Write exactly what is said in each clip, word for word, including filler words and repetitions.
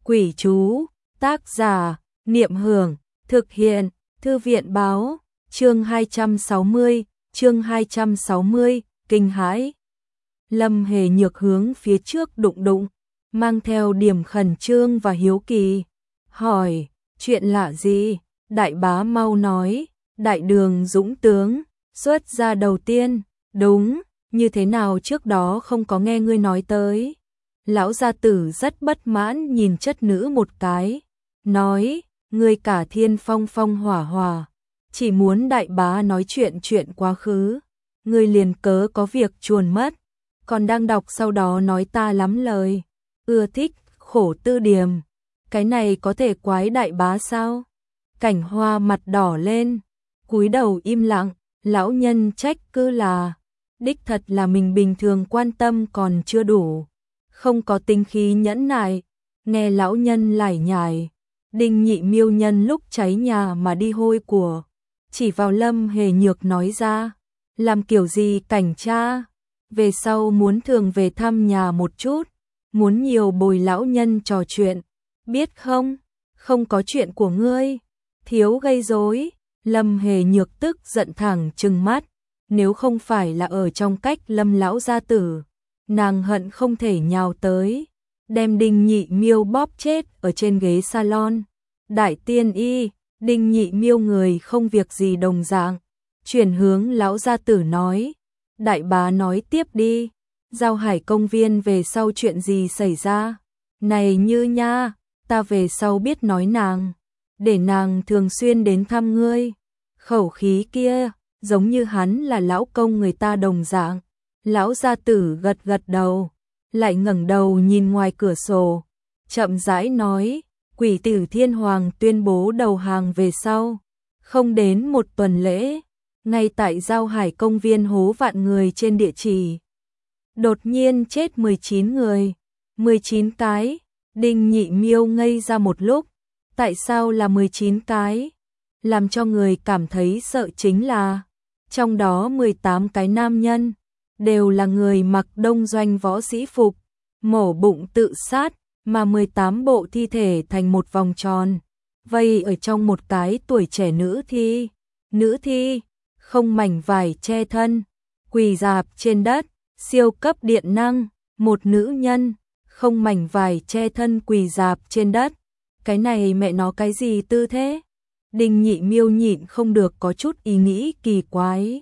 Quỷ chú, tác giả, Niệm Hưởng, thực hiện, Thư viện báo, chương hai trăm sáu mươi, chương hai trăm sáu mươi, kinh hãi. Lâm Hề Nhược hướng phía trước đụng đụng, mang theo điểm khẩn trương và hiếu kỳ, hỏi, chuyện lạ gì? Đại bá mau nói, Đại Đường Dũng tướng, xuất gia đầu tiên, đúng, như thế nào trước đó không có nghe ngươi nói tới. Lão gia tử rất bất mãn nhìn chất nữ một cái, nói, ngươi cả thiên phong phong hỏa hỏa, chỉ muốn đại bá nói chuyện chuyện quá khứ, ngươi liền cớ có việc chuồn mất, còn đang đọc sau đó nói ta lắm lời, ưa thích, khổ tư điềm, cái này có thể quái đại bá sao? Cảnh Hoa mặt đỏ lên, cúi đầu im lặng, lão nhân trách cứ là, đích thật là mình bình thường quan tâm còn chưa đủ, không có tinh khí nhẫn nại, nghe lão nhân lải nhải, Đinh Nhị Miêu nhân lúc cháy nhà mà đi hôi của, chỉ vào Lâm Hề Nhược nói ra, làm kiểu gì cảnh cha, về sau muốn thường về thăm nhà một chút, muốn nhiều bồi lão nhân trò chuyện, biết không, không có chuyện của ngươi, thiếu gây rối. Lâm Hề Nhược tức giận thẳng trừng mắt, nếu không phải là ở trong cách Lâm lão gia tử, nàng hận không thể nhào tới, đem Đinh Nhị Miêu bóp chết ở trên ghế salon. Đại tiên y, Đinh Nhị Miêu người không việc gì đồng dạng, chuyển hướng lão gia tử nói, đại bá nói tiếp đi, Giao Hải công viên về sau chuyện gì xảy ra? Này Như nha, ta về sau biết nói nàng, để nàng thường xuyên đến thăm ngươi. Khẩu khí kia, giống như hắn là lão công người ta đồng dạng. Lão gia tử gật gật đầu, lại ngẩng đầu nhìn ngoài cửa sổ, chậm rãi nói, Quỷ tử Thiên Hoàng tuyên bố đầu hàng về sau, không đến một tuần lễ, ngay tại Giao Hải công viên hố vạn người trên địa chỉ. Đột nhiên chết mười chín người, mười chín cái, Đinh Nhị Miêu ngây ra một lúc, tại sao là mười chín cái? Làm cho người cảm thấy sợ chính là, trong đó mười tám cái nam nhân, đều là người mặc đông doanh võ sĩ phục, mổ bụng tự sát, mà mười tám bộ thi thể thành một vòng tròn, vây ở trong một cái tuổi trẻ nữ thi, nữ thi, không mảnh vải che thân, quỳ rạp trên đất, siêu cấp điện năng, một nữ nhân, không mảnh vải che thân quỳ rạp trên đất, cái này mẹ nó cái gì tư thế? Đinh Nhị Miêu nhịn không được có chút ý nghĩ kỳ quái.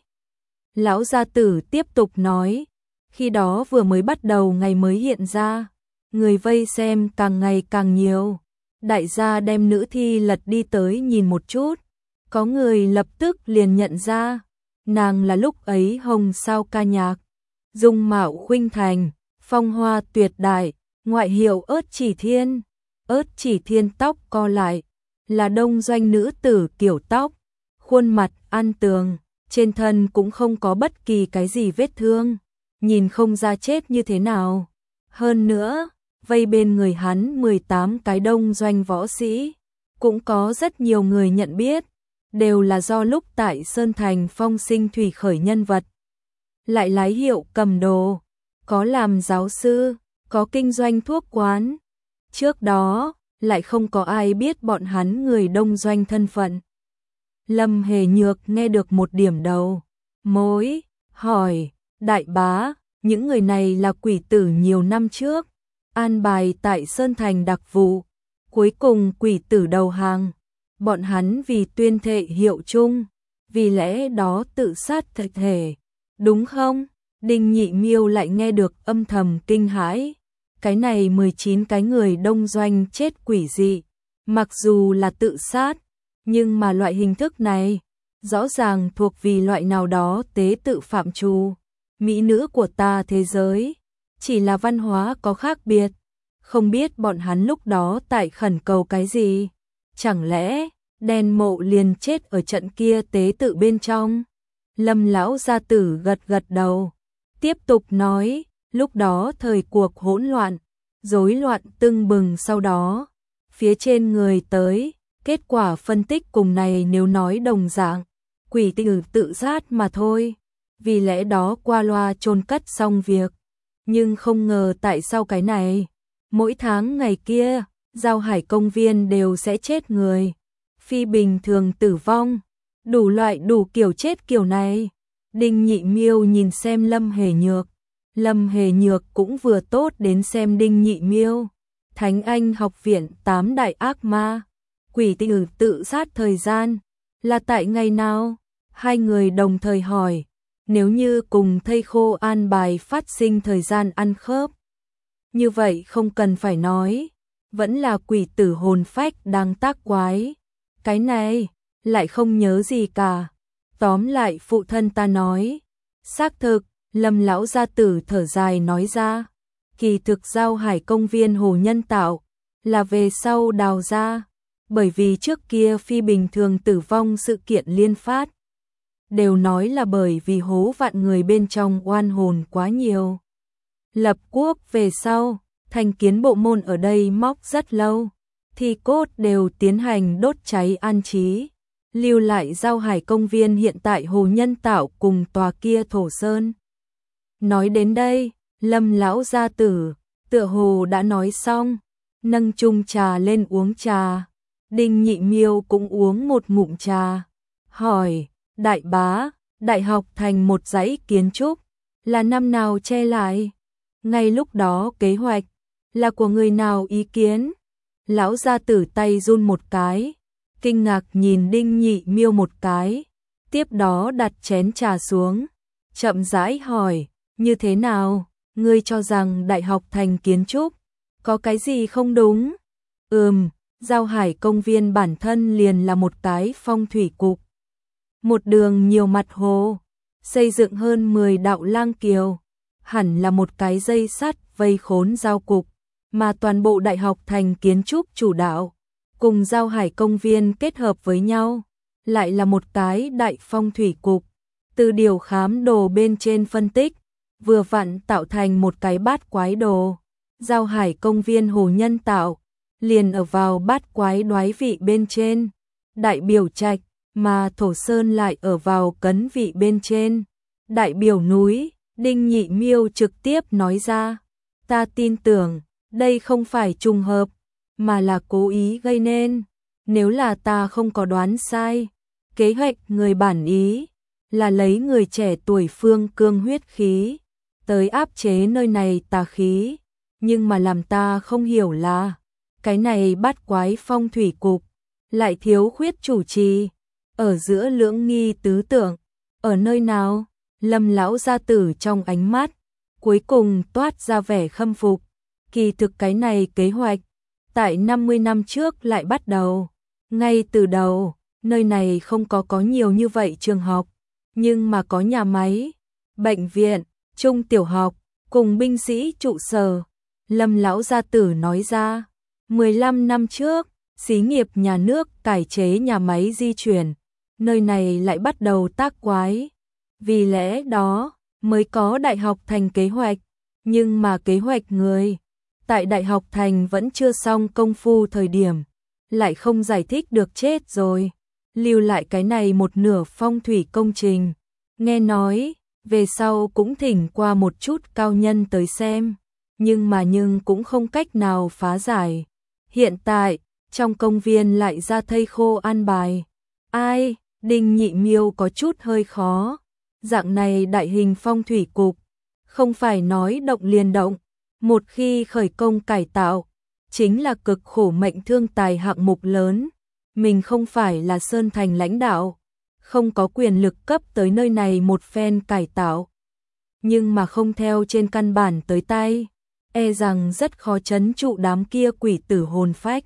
Lão gia tử tiếp tục nói, khi đó vừa mới bắt đầu ngày mới hiện ra, người vây xem càng ngày càng nhiều, đại gia đem nữ thi lật đi tới nhìn một chút, có người lập tức liền nhận ra, nàng là lúc ấy hồng sao ca nhạc, dung mạo khuynh thành, phong hoa tuyệt đại, ngoại hiệu Ớt Chỉ Thiên, Ớt Chỉ Thiên tóc co lại, là đông doanh nữ tử kiểu tóc, khuôn mặt ăn tường, trên thân cũng không có bất kỳ cái gì vết thương, nhìn không ra chết như thế nào. Hơn nữa, vây bên người hắn mười tám cái đông doanh võ sĩ, cũng có rất nhiều người nhận biết, đều là do lúc tại Sơn Thành phong sinh thủy khởi nhân vật. Lại lái hiệu cầm đồ, có làm giáo sư, có kinh doanh thuốc quán. Trước đó, lại không có ai biết bọn hắn người đông doanh thân phận. Lâm Hề Nhược nghe được một điểm đầu mối, hỏi, đại bá, những người này là quỷ tử nhiều năm trước, an bài tại Sơn Thành đặc vụ, cuối cùng quỷ tử đầu hàng, bọn hắn vì tuyên thệ hiệu chung, vì lẽ đó tự sát thực thể, đúng không? Đinh Nhị Miêu lại nghe được âm thầm kinh hãi. Cái này mười chín cái người đông doanh chết quỷ dị, mặc dù là tự sát, nhưng mà loại hình thức này, rõ ràng thuộc vì loại nào đó tế tự phạm trù, mỹ nữ của ta thế giới, chỉ là văn hóa có khác biệt, không biết bọn hắn lúc đó tại khẩn cầu cái gì, chẳng lẽ đèn mộ liền chết ở trận kia tế tự bên trong. Lâm lão gia tử gật gật đầu, tiếp tục nói, lúc đó thời cuộc hỗn loạn, rối loạn tưng bừng, sau đó, phía trên người tới, kết quả phân tích cùng này nếu nói đồng dạng, quỷ tử tự sát mà thôi, vì lẽ đó qua loa chôn cất xong việc, nhưng không ngờ tại sao cái này, mỗi tháng ngày kia, Giao Hải công viên đều sẽ chết người. Phi bình thường tử vong, đủ loại đủ kiểu chết kiểu này. Đinh Nhị Miêu nhìn xem Lâm Hề Nhược. Lâm Hề Nhược cũng vừa tốt đến xem Đinh Nhị Miêu. Thánh Anh học viện tám đại ác ma. Quỷ tử tự sát thời gian. Là tại ngày nào? Hai người đồng thời hỏi. Nếu như cùng thây khô an bài phát sinh thời gian ăn khớp. Như vậy không cần phải nói. Vẫn là quỷ tử hồn phách đang tác quái. Cái này, lại không nhớ gì cả. Tóm lại phụ thân ta nói. Xác thực, Lâm lão gia tử thở dài nói ra. Kỳ thực Giao Hải công viên hồ nhân tạo, là về sau đào ra. Bởi vì trước kia phi bình thường tử vong sự kiện liên phát. Đều nói là bởi vì hố vạn người bên trong oan hồn quá nhiều. Lập quốc về sau, thành kiến bộ môn ở đây móc rất lâu. Thì cốt đều tiến hành đốt cháy an trí. Lưu lại Giao Hải công viên hiện tại hồ nhân tạo cùng tòa kia thổ sơn. Nói đến đây, Lâm lão gia tử, tựa hồ đã nói xong, nâng chung trà lên uống trà. Đinh Nhị Miêu cũng uống một ngụm trà. Hỏi, đại bá, đại học thành một dãy kiến trúc, là năm nào che lại? Ngay lúc đó kế hoạch, là của người nào ý kiến? Lão gia tử tay run một cái, kinh ngạc nhìn Đinh Nhị Miêu một cái, tiếp đó đặt chén trà xuống, chậm rãi hỏi, như thế nào, ngươi cho rằng đại học thành kiến trúc, có cái gì không đúng? Ừm, Giao Hải công viên bản thân liền là một cái phong thủy cục. Một đường nhiều mặt hồ, xây dựng hơn mười đạo lang kiều, hẳn là một cái dây sắt vây khốn giao cục, mà toàn bộ đại học thành kiến trúc chủ đạo, cùng Giao Hải công viên kết hợp với nhau, lại là một cái đại phong thủy cục. Từ điều khám đồ bên trên phân tích, vừa vặn tạo thành một cái bát quái đồ. Giao Hải công viên hồ nhân tạo, liền ở vào bát quái đoái vị bên trên, đại biểu trạch, mà thổ sơn lại ở vào cấn vị bên trên, đại biểu núi. Đinh Nhị Miêu trực tiếp nói ra, ta tin tưởng, đây không phải trùng hợp, mà là cố ý gây nên. Nếu là ta không có đoán sai, kế hoạch người bản ý, là lấy người trẻ tuổi phương cương huyết khí, tới áp chế nơi này tà khí. Nhưng mà làm ta không hiểu là, cái này bát quái phong thủy cục, lại thiếu khuyết chủ trì, ở giữa lưỡng nghi tứ tưởng, ở nơi nào? Lâm lão gia tử trong ánh mắt, cuối cùng toát ra vẻ khâm phục. Kỳ thực cái này kế hoạch, tại năm mươi năm trước lại bắt đầu. Ngay từ đầu, nơi này không có có nhiều như vậy trường học, nhưng mà có nhà máy, bệnh viện, trung tiểu học, cùng binh sĩ trụ sở. Lâm lão gia tử nói ra, mười lăm năm trước, xí nghiệp nhà nước cải chế nhà máy di chuyển, nơi này lại bắt đầu tác quái. Vì lẽ đó, mới có đại học thành kế hoạch, nhưng mà kế hoạch người, tại đại học thành vẫn chưa xong công phu thời điểm, lại không giải thích được chết rồi, lưu lại cái này một nửa phong thủy công trình. Nghe nói, về sau cũng thỉnh qua một chút cao nhân tới xem, nhưng mà nhưng cũng không cách nào phá giải. Hiện tại, trong công viên lại ra thây khô an bài. Ai, Đinh Nhị Miêu có chút hơi khó. Dạng này đại hình phong thủy cục, không phải nói động liền động, một khi khởi công cải tạo, chính là cực khổ mệnh thương tài hạng mục lớn. Mình không phải là Sơn Thành lãnh đạo, không có quyền lực cấp tới nơi này một phen cải tạo. Nhưng mà không theo trên căn bản tới tay, e rằng rất khó trấn trụ đám kia quỷ tử hồn phách.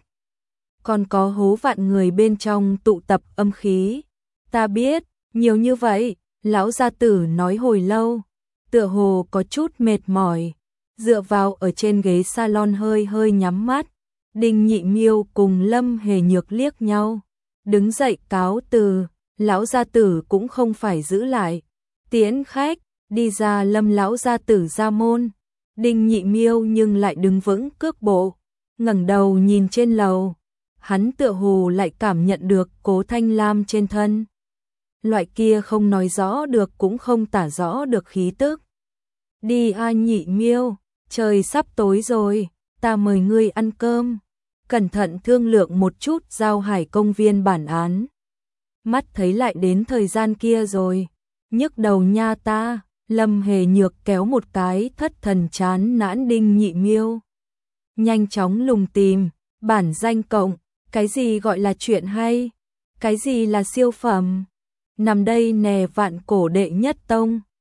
Còn có hố vạn người bên trong tụ tập âm khí. Ta biết, nhiều như vậy. Lão gia tử nói hồi lâu, tựa hồ có chút mệt mỏi, dựa vào ở trên ghế salon hơi hơi nhắm mắt. Đinh Nhị Miêu cùng Lâm Hề Nhược liếc nhau, đứng dậy cáo từ. Lão gia tử cũng không phải giữ lại, tiễn khách, đi ra. Lâm lão gia tử ra môn, Đinh Nhị Miêu nhưng lại đứng vững cước bộ, ngẩng đầu nhìn trên lầu. Hắn tựa hồ lại cảm nhận được Cố Thanh Lam trên thân. Loại kia không nói rõ được cũng không tả rõ được khí tức. Đi a Nhị Miêu, trời sắp tối rồi, ta mời ngươi ăn cơm. cẩn thận thương lượng một chút giao hải công viên bản án. Mắt thấy lại đến thời gian kia rồi, nhức đầu nha ta. Lâm Hề Nhược kéo một cái thất thần chán nản Đinh Nhị Miêu. Nhanh chóng lùng tìm, bản danh cộng, cái gì gọi là chuyện hay, cái gì là siêu phẩm. Nằm đây nè vạn cổ đệ nhất tông.